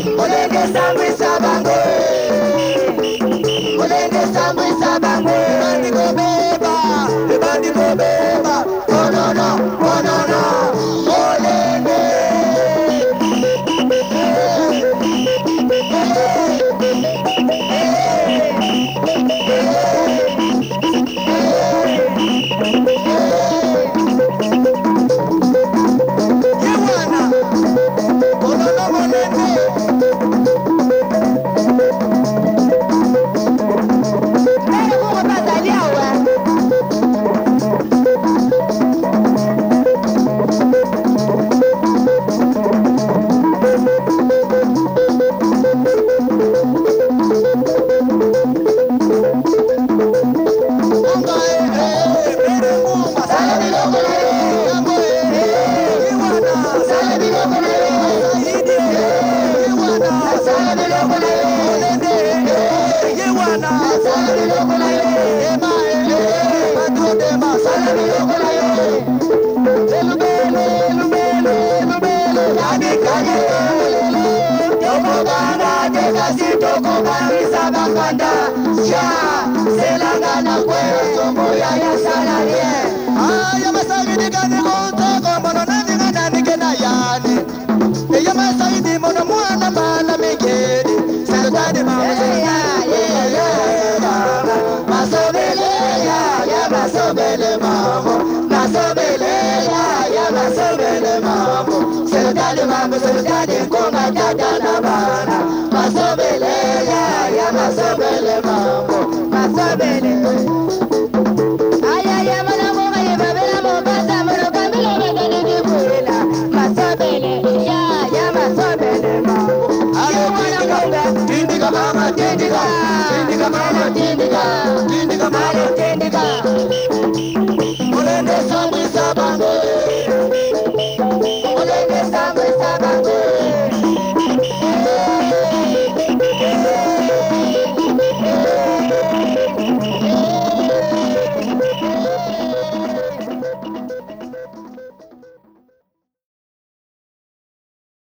Mulenge sambu sabango, mulenge sambu sabango. Ebandi ko beba, oh no no, oh no no. Mulenge. Selangana kwe somboya ya salarie. Aya masaidi gani kutoka mono nani ngana nikena yani. Eya masaidi mono mwana mala migedi. Selutani mama masobele ya masobele mama. Masobele ya masobele mama. Selutani konga tata na bana. Masobele ya masobele mama. Masobele. Aya ya mana mo ya babela mo bata mo kamila bata ni buela. Masobele ya masobele mama. Alo tindika mama tindika mama tindika.